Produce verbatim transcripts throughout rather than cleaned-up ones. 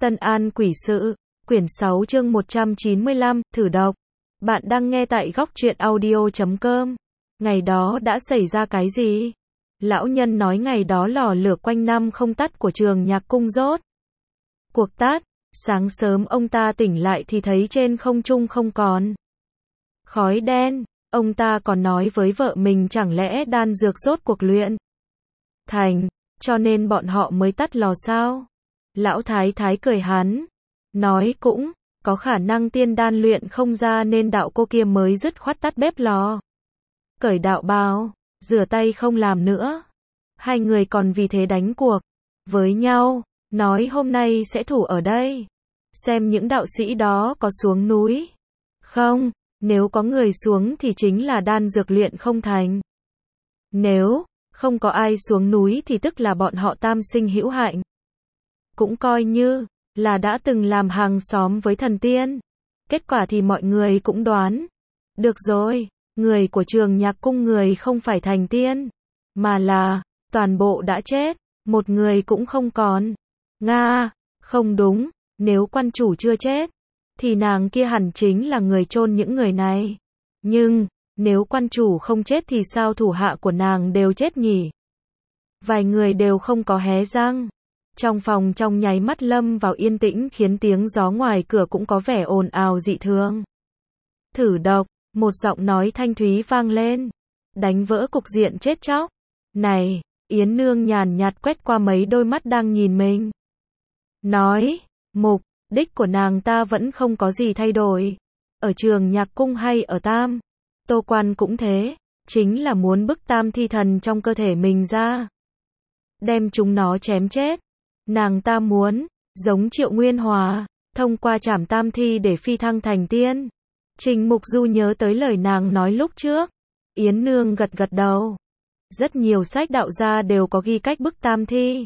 Tân An Quỷ Sự, quyển sáu chương một trăm chín mươi lăm, thử đọc. Bạn đang nghe tại góc truyện audio chấm com. Ngày đó đã xảy ra cái gì? Lão nhân nói ngày đó lò lửa quanh năm không tắt của trường nhạc cung rốt cuộc tắt. Sáng sớm ông ta tỉnh lại thì thấy trên không trung không còn khói đen. Ông ta còn nói với vợ mình chẳng lẽ đan dược rốt cuộc luyện thành, cho nên bọn họ mới tắt lò sao? Lão thái thái cười hắn, nói cũng có khả năng tiên đan luyện không ra nên đạo cô kia mới dứt khoát tắt bếp lò, cởi đạo bào, rửa tay không làm nữa. Hai người còn vì thế đánh cuộc với nhau, nói hôm nay sẽ thủ ở đây, xem những đạo sĩ đó có xuống núi không. Nếu có người xuống thì chính là đan dược luyện không thành. Nếu không có ai xuống núi thì tức là bọn họ tam sinh hữu hạnh. Cũng coi như là đã từng làm hàng xóm với thần tiên. Kết quả thì mọi người cũng đoán được rồi, người của trường nhạc cung người không phải thành tiên, mà là toàn bộ đã chết, một người cũng không còn. Nga, không đúng, nếu quan chủ chưa chết thì nàng kia hẳn chính là người chôn những người này. Nhưng nếu quan chủ không chết thì sao thủ hạ của nàng đều chết nhỉ? Vài người đều không có hé răng. Trong phòng trong nháy mắt lâm vào yên tĩnh, khiến tiếng gió ngoài cửa cũng có vẻ ồn ào dị thường. Thử độc, một giọng nói thanh thúy vang lên, đánh vỡ cục diện chết chóc. Này, Yến Nương nhàn nhạt quét qua mấy đôi mắt đang nhìn mình, nói, mục đích của nàng ta vẫn không có gì thay đổi. Ở trường nhạc cung hay ở Tam Tô Quan cũng thế, chính là muốn bức tam thi thần trong cơ thể mình ra, đem chúng nó chém chết. Nàng ta muốn, giống Triệu Nguyên Hòa, thông qua trảm tam thi để phi thăng thành tiên. Trình Mục Du nhớ tới lời nàng nói lúc trước. Yến Nương gật gật đầu. Rất nhiều sách đạo gia đều có ghi cách bức tam thi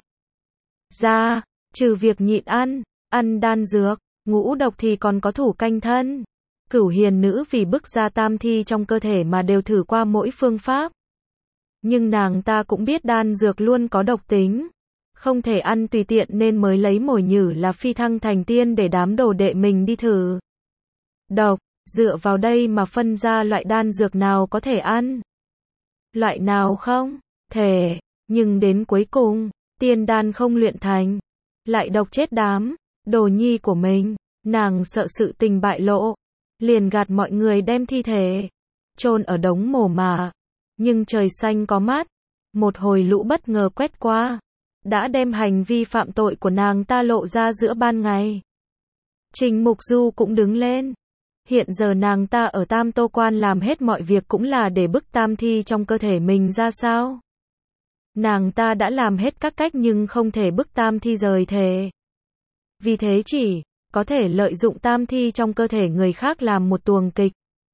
ra, trừ việc nhịn ăn, ăn đan dược, ngũ độc thì còn có thủ canh thân. Cửu hiền nữ vì bức ra tam thi trong cơ thể mà đều thử qua mỗi phương pháp. Nhưng nàng ta cũng biết đan dược luôn có độc tính, không thể ăn tùy tiện nên mới lấy mồi nhử là phi thăng thành tiên để đám đồ đệ mình đi thử độc, dựa vào đây mà phân ra loại đan dược nào có thể ăn, loại nào không thể. Nhưng đến cuối cùng, tiên đan không luyện thành, lại độc chết đám đồ nhi của mình. Nàng sợ sự tình bại lộ, liền gạt mọi người đem thi thể chôn ở đống mồ mả. Nhưng trời xanh có mắt, một hồi lũ bất ngờ quét qua, đã đem hành vi phạm tội của nàng ta lộ ra giữa ban ngày. Trình Mục Du cũng đứng lên. Hiện giờ nàng ta ở Tam Tô Quan làm hết mọi việc cũng là để bức tam thi trong cơ thể mình ra sao? Nàng ta đã làm hết các cách nhưng không thể bức tam thi rời thể. Vì thế chỉ có thể lợi dụng tam thi trong cơ thể người khác làm một tuồng kịch,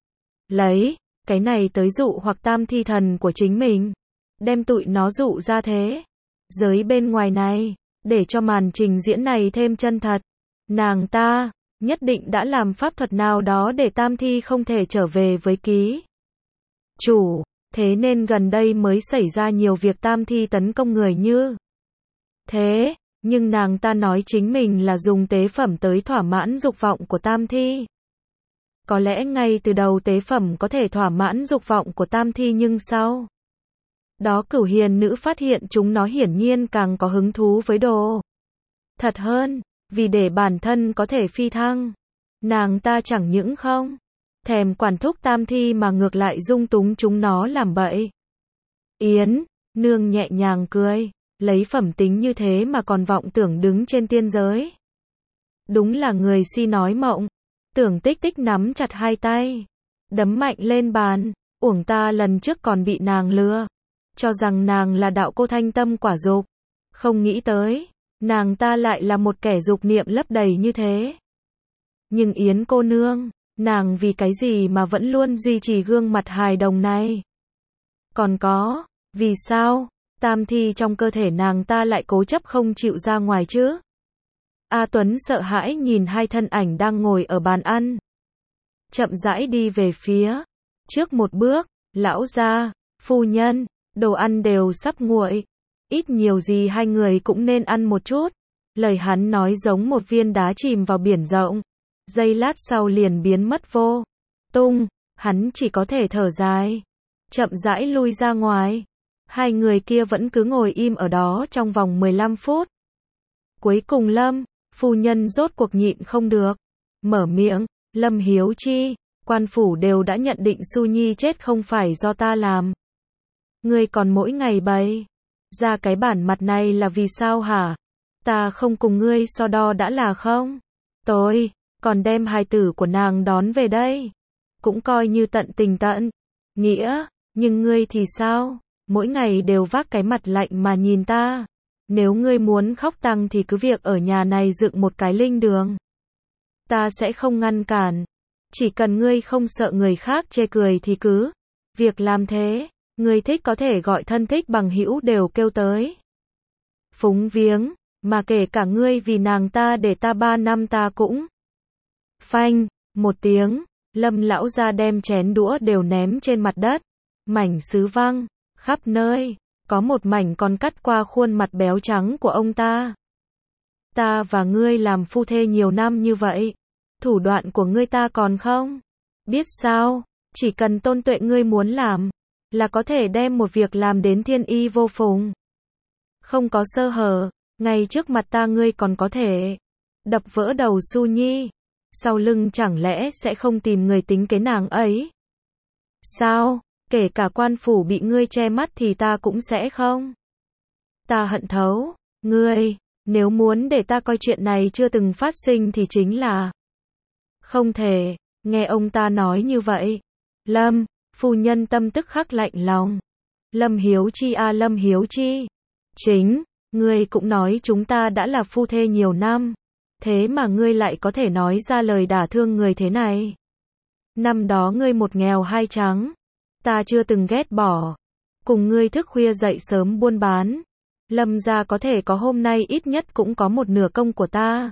lấy cái này tới dụ hoặc tam thi thần của chính mình, đem tụi nó dụ ra thế giới bên ngoài này, để cho màn trình diễn này thêm chân thật. Nàng ta nhất định đã làm pháp thuật nào đó để tam thi không thể trở về với ký chủ, thế nên gần đây mới xảy ra nhiều việc tam thi tấn công người như thế. Nhưng nàng ta nói chính mình là dùng tế phẩm tới thỏa mãn dục vọng của tam thi. Có lẽ ngay từ đầu tế phẩm có thể thỏa mãn dục vọng của tam thi, nhưng sau đó cửu hiền nữ phát hiện chúng nó hiển nhiên càng có hứng thú với đồ thật hơn. Vì để bản thân có thể phi thăng, nàng ta chẳng những không thèm quản thúc tam thi mà ngược lại dung túng chúng nó làm bậy. Yến Nương nhẹ nhàng cười, lấy phẩm tính như thế mà còn vọng tưởng đứng trên tiên giới. Đúng là người si nói mộng. Tưởng Tích Tích nắm chặt hai tay, đấm mạnh lên bàn. Uổng ta lần trước còn bị nàng lừa, cho rằng nàng là đạo cô thanh tâm quả dục, không nghĩ tới nàng ta lại là một kẻ dục niệm lấp đầy như thế. Nhưng Yến cô nương, nàng vì cái gì mà vẫn luôn duy trì gương mặt hài đồng này? Còn có, vì sao tam thi trong cơ thể nàng ta lại cố chấp không chịu ra ngoài chứ? A Tuấn sợ hãi nhìn hai thân ảnh đang ngồi ở bàn ăn, chậm rãi đi về phía trước một bước. Lão gia, phu nhân, đồ ăn đều sắp nguội, ít nhiều gì hai người cũng nên ăn một chút. Lời hắn nói giống một viên đá chìm vào biển rộng. Giây lát sau liền biến mất vô tung, hắn chỉ có thể thở dài. Chậm rãi lui ra ngoài. Hai người kia vẫn cứ ngồi im ở đó trong vòng mười lăm phút. Cuối cùng Lâm, phu nhân rốt cuộc nhịn không được. Mở miệng, Lâm Hiếu Chi, quan phủ đều đã nhận định Su Nhi chết không phải do ta làm. Ngươi còn mỗi ngày bày ra cái bản mặt này là vì sao hả? Ta không cùng ngươi so đo đã là không? Tôi, còn đem hài tử của nàng đón về đây. Cũng coi như tận tình tận nghĩa, nhưng ngươi thì sao? Mỗi ngày đều vác cái mặt lạnh mà nhìn ta. Nếu ngươi muốn khóc tăng thì cứ việc ở nhà này dựng một cái linh đường. Ta sẽ không ngăn cản. Chỉ cần ngươi không sợ người khác chê cười thì cứ việc làm thế. Ngươi thích có thể gọi thân thích bằng hữu đều kêu tới. Phúng viếng, mà kể cả ngươi vì nàng ta để ta ba năm ta cũng. Phanh, một tiếng, Lâm lão gia đem chén đũa đều ném trên mặt đất. Mảnh sứ văng khắp nơi, có một mảnh còn cắt qua khuôn mặt béo trắng của ông ta. Ta và ngươi làm phu thê nhiều năm như vậy, thủ đoạn của ngươi ta còn không biết sao? Chỉ cần Tôn Tuệ ngươi muốn làm, là có thể đem một việc làm đến thiên y vô phùng. Không có sơ hở, ngay trước mặt ta ngươi còn có thể đập vỡ đầu Su Nhi. Sau lưng chẳng lẽ sẽ không tìm người tính kế nàng ấy? Sao? Kể cả quan phủ bị ngươi che mắt thì ta cũng sẽ không. Ta hận thấu ngươi, nếu muốn để ta coi chuyện này chưa từng phát sinh thì chính là không thể. Nghe ông ta nói như vậy, Lâm, phu nhân tâm tức khắc lạnh lòng. Lâm Hiếu Chi a Lâm Hiếu Chi, chính, ngươi cũng nói chúng ta đã là phu thê nhiều năm. Thế mà ngươi lại có thể nói ra lời đả thương người thế này. Năm đó ngươi một nghèo hai trắng. Ta chưa từng ghét bỏ. Cùng ngươi thức khuya dậy sớm buôn bán. Lâm gia có thể có hôm nay ít nhất cũng có một nửa công của ta.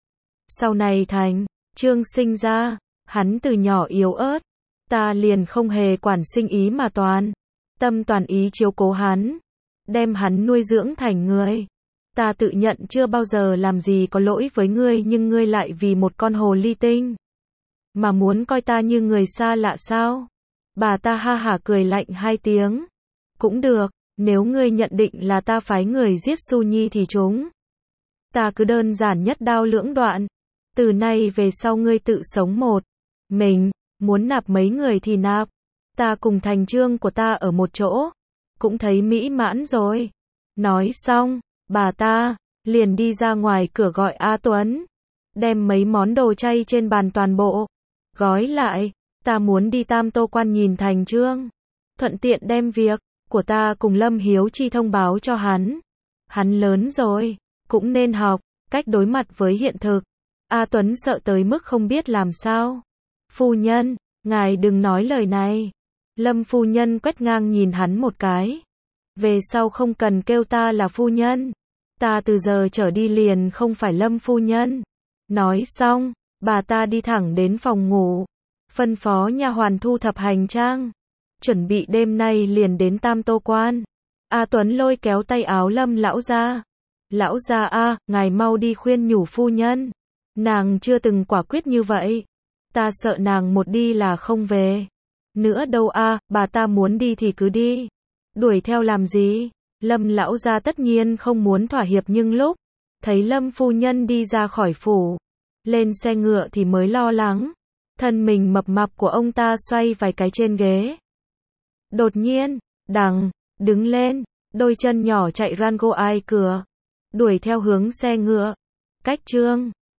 Sau này Thành, Trương sinh ra, hắn từ nhỏ yếu ớt. Ta liền không hề quản sinh ý mà toàn tâm toàn ý chiếu cố hắn. Đem hắn nuôi dưỡng thành người. Ta tự nhận chưa bao giờ làm gì có lỗi với ngươi nhưng ngươi lại vì một con hồ ly tinh mà muốn coi ta như người xa lạ sao? Bà ta ha hả cười lạnh hai tiếng. Cũng được, nếu ngươi nhận định là ta phái người giết Su Nhi thì chúng ta cứ đơn giản nhất đao lưỡng đoạn. Từ nay về sau ngươi tự sống một mình, muốn nạp mấy người thì nạp. Ta cùng thành trương của ta ở một chỗ, cũng thấy mỹ mãn rồi. Nói xong, bà ta liền đi ra ngoài cửa gọi A Tuấn, đem mấy món đồ chay trên bàn toàn bộ gói lại. Ta muốn đi Tam Tô Quan nhìn thành trương, thuận tiện đem việc của ta cùng Lâm Hiếu Chi thông báo cho hắn. Hắn lớn rồi, cũng nên học cách đối mặt với hiện thực. A Tuấn sợ tới mức không biết làm sao. Phu nhân, ngài đừng nói lời này. Lâm phu nhân quét ngang nhìn hắn một cái. Về sau không cần kêu ta là phu nhân. Ta từ giờ trở đi liền không phải Lâm phu nhân. Nói xong, bà ta đi thẳng đến phòng ngủ, phân phó nha hoàn thu thập hành trang, chuẩn bị đêm nay liền đến Tam Tô Quan. A Tuấn lôi kéo tay áo Lâm lão gia. Lão gia a, ngài mau đi khuyên nhủ phu nhân. Nàng chưa từng quả quyết như vậy. Ta sợ nàng một đi là không về nữa đâu a, bà ta muốn đi thì cứ đi. Đuổi theo làm gì? Lâm lão gia tất nhiên không muốn thỏa hiệp nhưng lúc thấy Lâm phu nhân đi ra khỏi phủ, lên xe ngựa thì mới lo lắng. Thân mình mập mạp của ông ta xoay vài cái trên ghế. Đột nhiên, đằng, đứng lên, đôi chân nhỏ chạy rango ai cửa, đuổi theo hướng xe ngựa. Cách Trương